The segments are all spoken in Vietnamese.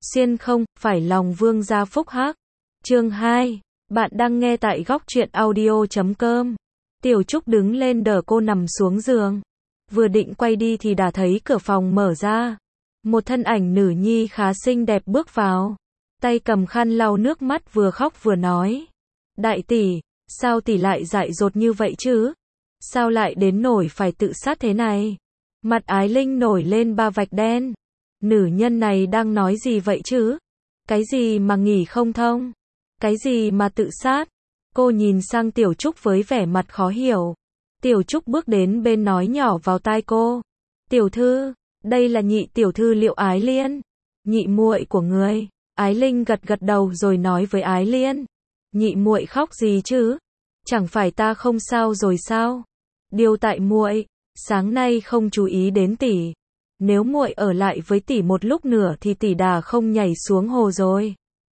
Xuyên không phải lòng vương gia phúc hắc. Chương 2. Bạn đang nghe tại góc truyện audio.com. Tiểu Trúc đứng lên đỡ cô nằm xuống giường. Vừa định quay đi thì đã thấy cửa phòng mở ra. Một thân ảnh nữ nhi khá xinh đẹp bước vào. Tay cầm khăn lau nước mắt vừa khóc vừa nói. Đại tỷ, sao tỷ lại dại dột như vậy chứ? Sao lại đến nổi phải tự sát thế này? Mặt Ái Linh nổi lên ba vạch đen. Nữ nhân này đang nói gì vậy chứ? Cái gì mà nghỉ không thông? Cái gì mà tự sát? Cô nhìn sang Tiểu Trúc với vẻ mặt khó hiểu. Tiểu Trúc bước đến bên nói nhỏ vào tai cô. Tiểu thư, đây là nhị tiểu thư Liệu Ái Liên. Nhị muội của người. Ái Linh gật gật đầu rồi nói với Ái Liên. Nhị muội khóc gì chứ? Chẳng phải ta không sao rồi sao? Điều tại muội, sáng nay không chú ý đến tỷ. Nếu muội ở lại với tỷ một lúc nữa thì tỷ đã không nhảy xuống hồ rồi.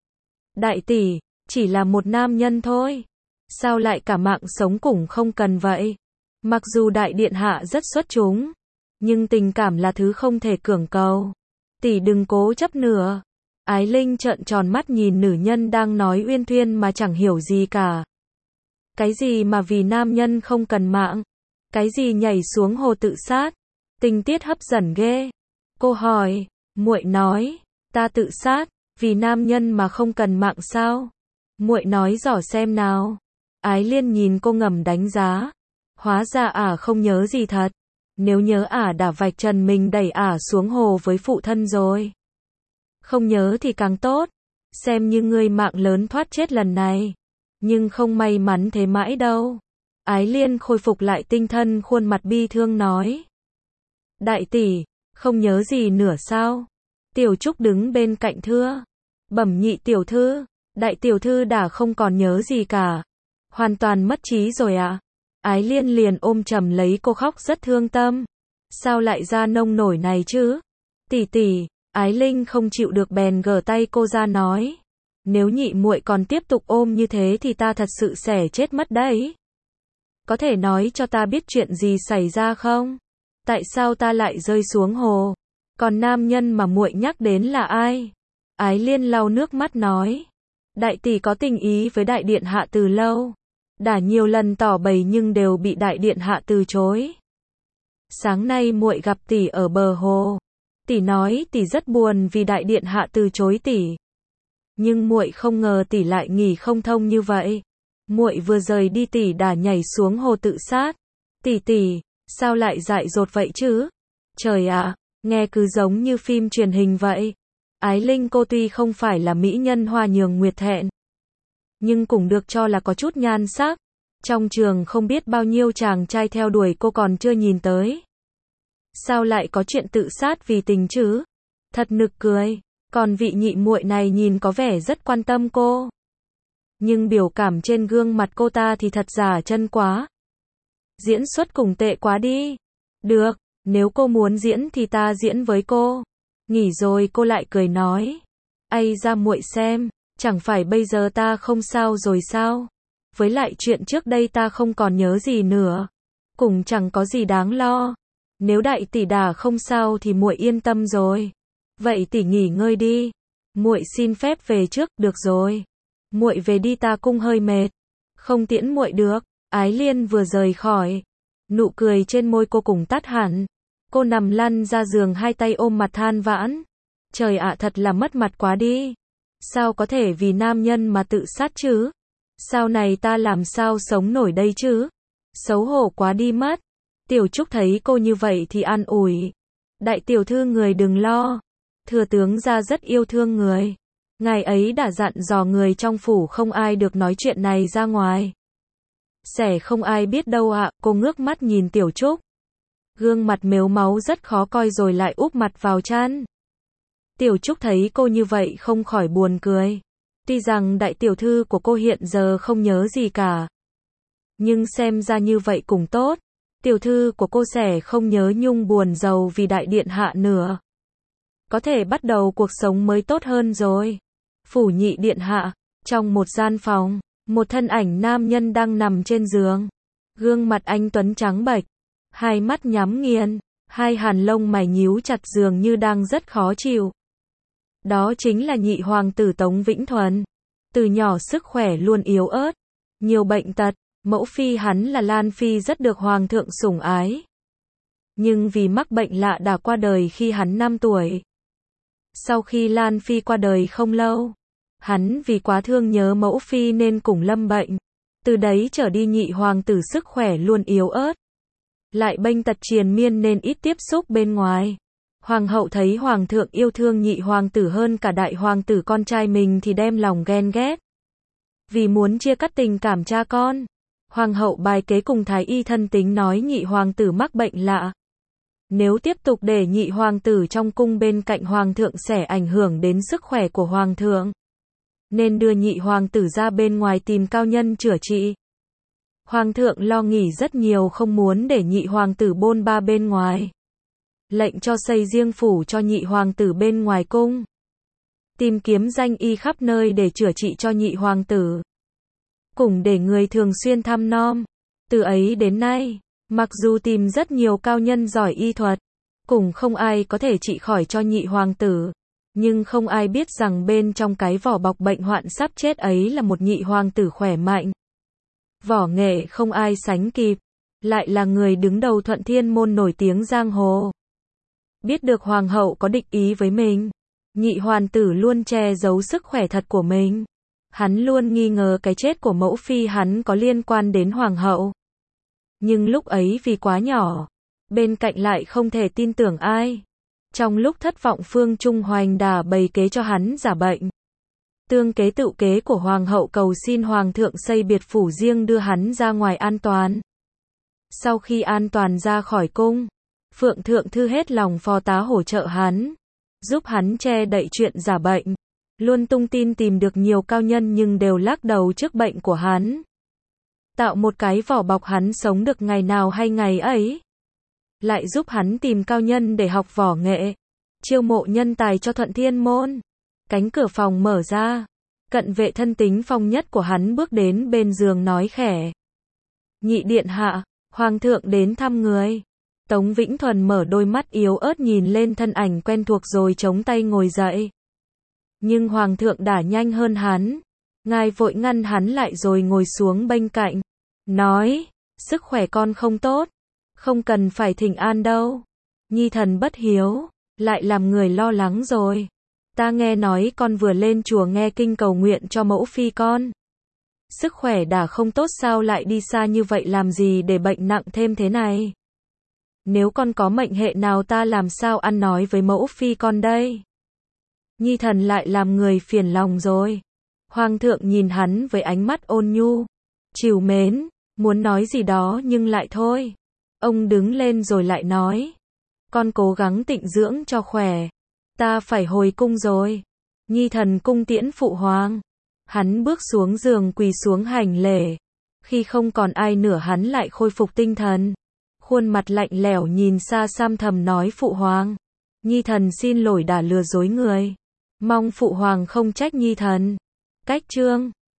Đại tỷ, chỉ là một nam nhân thôi. Sao lại cả mạng sống cũng không cần vậy? Mặc dù đại điện hạ rất xuất chúng, nhưng tình cảm là thứ không thể cưỡng cầu. Tỷ đừng cố chấp nữa. Ái Linh trợn tròn mắt nhìn nữ nhân đang nói uyên thuyên mà chẳng hiểu gì cả. Cái gì mà vì nam nhân không cần mạng? Cái gì nhảy xuống hồ tự sát? Tình tiết hấp dẫn ghê. Cô hỏi, muội nói, ta tự sát, vì nam nhân mà không cần mạng sao? Muội nói rõ xem nào. Ái Liên nhìn cô ngầm đánh giá. Hóa ra ả không nhớ gì thật. Nếu nhớ ả đã vạch trần mình đẩy ả xuống hồ với phụ thân rồi. Không nhớ thì càng tốt. Xem như ngươi mạng lớn thoát chết lần này. Nhưng không may mắn thế mãi đâu. Ái Liên khôi phục lại tinh thần, khuôn mặt bi thương nói. Đại tỷ, không nhớ gì nữa sao? Tiểu Trúc đứng bên cạnh thưa. Bẩm nhị tiểu thư, đại tiểu thư đã không còn nhớ gì cả. Hoàn toàn mất trí rồi ạ. Ái Liên liền ôm chầm lấy cô khóc rất thương tâm. Sao lại ra nông nổi này chứ? Tỷ tỷ, Ái Linh không chịu được bèn gỡ tay cô ra nói. Nếu nhị muội còn tiếp tục ôm như thế thì ta thật sự sẽ chết mất đấy. Có thể nói cho ta biết chuyện gì xảy ra không? Tại sao ta lại rơi xuống hồ? Còn nam nhân mà muội nhắc đến là ai? Ái Liên lau nước mắt nói. Đại tỷ có tình ý với đại điện hạ từ lâu. Đã nhiều lần tỏ bày nhưng đều bị đại điện hạ từ chối. Sáng nay muội gặp tỷ ở bờ hồ. Tỷ nói tỷ rất buồn vì đại điện hạ từ chối tỷ. Nhưng muội không ngờ tỷ lại nghỉ không thông như vậy. Muội vừa rời đi tỷ đã nhảy xuống hồ tự sát. Tỷ tỷ, sao lại dại dột vậy chứ? Trời ạ, nghe cứ giống như phim truyền hình vậy. Ái Linh cô tuy không phải là mỹ nhân hoa nhường nguyệt thẹn, nhưng cũng được cho là có chút nhan sắc. Trong trường không biết bao nhiêu chàng trai theo đuổi cô còn chưa nhìn tới. Sao lại có chuyện tự sát vì tình chứ? Thật nực cười. Còn vị nhị muội này nhìn có vẻ rất quan tâm cô. Nhưng biểu cảm trên gương mặt cô ta thì thật giả chân quá. Diễn xuất cùng tệ quá đi. Được, nếu cô muốn diễn thì ta diễn với cô. Nghỉ rồi cô lại cười nói. Ây ra muội xem, chẳng phải bây giờ ta không sao rồi sao? Với lại chuyện trước đây ta không còn nhớ gì nữa. Cũng chẳng có gì đáng lo. Nếu đại tỷ đã không sao thì muội yên tâm rồi. Vậy tỷ nghỉ ngơi đi. Muội xin phép về trước, được rồi. Muội về đi ta cũng hơi mệt. Không tiễn muội được. Ái Liên vừa rời khỏi. Nụ cười trên môi cô cùng tắt hẳn. Cô nằm lăn ra giường hai tay ôm mặt than vãn. Trời ạ, thật là mất mặt quá đi. Sao có thể vì nam nhân mà tự sát chứ? Sau này ta làm sao sống nổi đây chứ? Xấu hổ quá đi mất. Tiểu Trúc thấy cô như vậy thì an ủi. Đại tiểu thư người đừng lo. Thừa tướng gia rất yêu thương người. Ngài ấy đã dặn dò người trong phủ không ai được nói chuyện này ra ngoài. Sẽ không ai biết đâu ạ. Cô ngước mắt nhìn Tiểu Trúc. Gương mặt mếu máu rất khó coi rồi lại úp mặt vào chăn. Tiểu Trúc thấy cô như vậy không khỏi buồn cười. Tuy rằng đại tiểu thư của cô hiện giờ không nhớ gì cả, nhưng xem ra như vậy cũng tốt. Tiểu thư của cô sẽ không nhớ nhung buồn rầu vì đại điện hạ nữa. Có thể bắt đầu cuộc sống mới tốt hơn rồi. Phủ nhị điện hạ, trong một gian phòng, một thân ảnh nam nhân đang nằm trên giường. Gương mặt anh tuấn trắng bệch, hai mắt nhắm nghiền, hai hàn lông mày nhíu chặt dường như đang rất khó chịu. Đó chính là nhị hoàng tử Tống Vĩnh Thuần. Từ nhỏ sức khỏe luôn yếu ớt, nhiều bệnh tật, mẫu phi hắn là Lan Phi rất được hoàng thượng sủng ái. Nhưng vì mắc bệnh lạ đã qua đời khi hắn 5 tuổi. Sau khi Lan Phi qua đời không lâu, hắn vì quá thương nhớ mẫu phi nên cũng lâm bệnh. Từ đấy trở đi nhị hoàng tử sức khỏe luôn yếu ớt. Lại bệnh tật triền miên nên ít tiếp xúc bên ngoài. Hoàng hậu thấy hoàng thượng yêu thương nhị hoàng tử hơn cả đại hoàng tử con trai mình thì đem lòng ghen ghét. Vì muốn chia cắt tình cảm cha con, hoàng hậu bài kế cùng thái y thân tín nói nhị hoàng tử mắc bệnh lạ. Nếu tiếp tục để nhị hoàng tử trong cung bên cạnh hoàng thượng sẽ ảnh hưởng đến sức khỏe của hoàng thượng. Nên đưa nhị hoàng tử ra bên ngoài tìm cao nhân chữa trị. Hoàng thượng lo nghĩ rất nhiều không muốn để nhị hoàng tử bôn ba bên ngoài. Lệnh cho xây riêng phủ cho nhị hoàng tử bên ngoài cung. Tìm kiếm danh y khắp nơi để chữa trị cho nhị hoàng tử. Cùng để người thường xuyên thăm nom. Từ ấy đến nay, mặc dù tìm rất nhiều cao nhân giỏi y thuật, cũng không ai có thể trị khỏi cho nhị hoàng tử. Nhưng không ai biết rằng bên trong cái vỏ bọc bệnh hoạn sắp chết ấy là một nhị hoàng tử khỏe mạnh. Võ nghệ không ai sánh kịp, lại là người đứng đầu Thuận Thiên môn nổi tiếng giang hồ. Biết được hoàng hậu có địch ý với mình, nhị hoàng tử luôn che giấu sức khỏe thật của mình. Hắn luôn nghi ngờ cái chết của mẫu phi hắn có liên quan đến hoàng hậu. Nhưng lúc ấy vì quá nhỏ, bên cạnh lại không thể tin tưởng ai. Trong lúc thất vọng Phương Trung Hoành đã bày kế cho hắn giả bệnh. Tương kế tự kế của hoàng hậu cầu xin hoàng thượng xây biệt phủ riêng đưa hắn ra ngoài an toàn. Sau khi an toàn ra khỏi cung, Phượng Thượng Thư hết lòng phó tá hỗ trợ hắn, giúp hắn che đậy chuyện giả bệnh. Luôn tung tin tìm được nhiều cao nhân nhưng đều lắc đầu trước bệnh của hắn. Tạo một cái vỏ bọc hắn sống được ngày nào hay ngày ấy. Lại giúp hắn tìm cao nhân để học võ nghệ, chiêu mộ nhân tài cho Thuận Thiên môn. Cánh cửa phòng mở ra, cận vệ thân tính phong nhất của hắn bước đến bên giường nói khẽ. Nhị điện hạ, hoàng thượng đến thăm người. Tống Vĩnh Thuần mở đôi mắt yếu ớt nhìn lên thân ảnh quen thuộc rồi chống tay ngồi dậy. Nhưng hoàng thượng đã nhanh hơn hắn. Ngài vội ngăn hắn lại rồi ngồi xuống bên cạnh. Nói, sức khỏe con không tốt. Không cần phải thỉnh an đâu. Nhi thần bất hiếu, lại làm người lo lắng rồi. Ta nghe nói con vừa lên chùa nghe kinh cầu nguyện cho mẫu phi con. Sức khỏe đã không tốt sao lại đi xa như vậy làm gì để bệnh nặng thêm thế này. Nếu con có mệnh hệ nào ta làm sao ăn nói với mẫu phi con đây. Nhi thần lại làm người phiền lòng rồi. Hoàng thượng nhìn hắn với ánh mắt ôn nhu, trìu mến, muốn nói gì đó nhưng lại thôi. Ông đứng lên rồi lại nói. Con cố gắng tịnh dưỡng cho khỏe. Ta phải hồi cung rồi. Nhi thần cung tiễn phụ hoàng. Hắn bước xuống giường quỳ xuống hành lễ. Khi không còn ai nữa hắn lại khôi phục tinh thần. Khuôn mặt lạnh lẽo nhìn xa xăm thầm nói phụ hoàng. Nhi thần xin lỗi đã lừa dối người. Mong phụ hoàng không trách nhi thần. Cách chương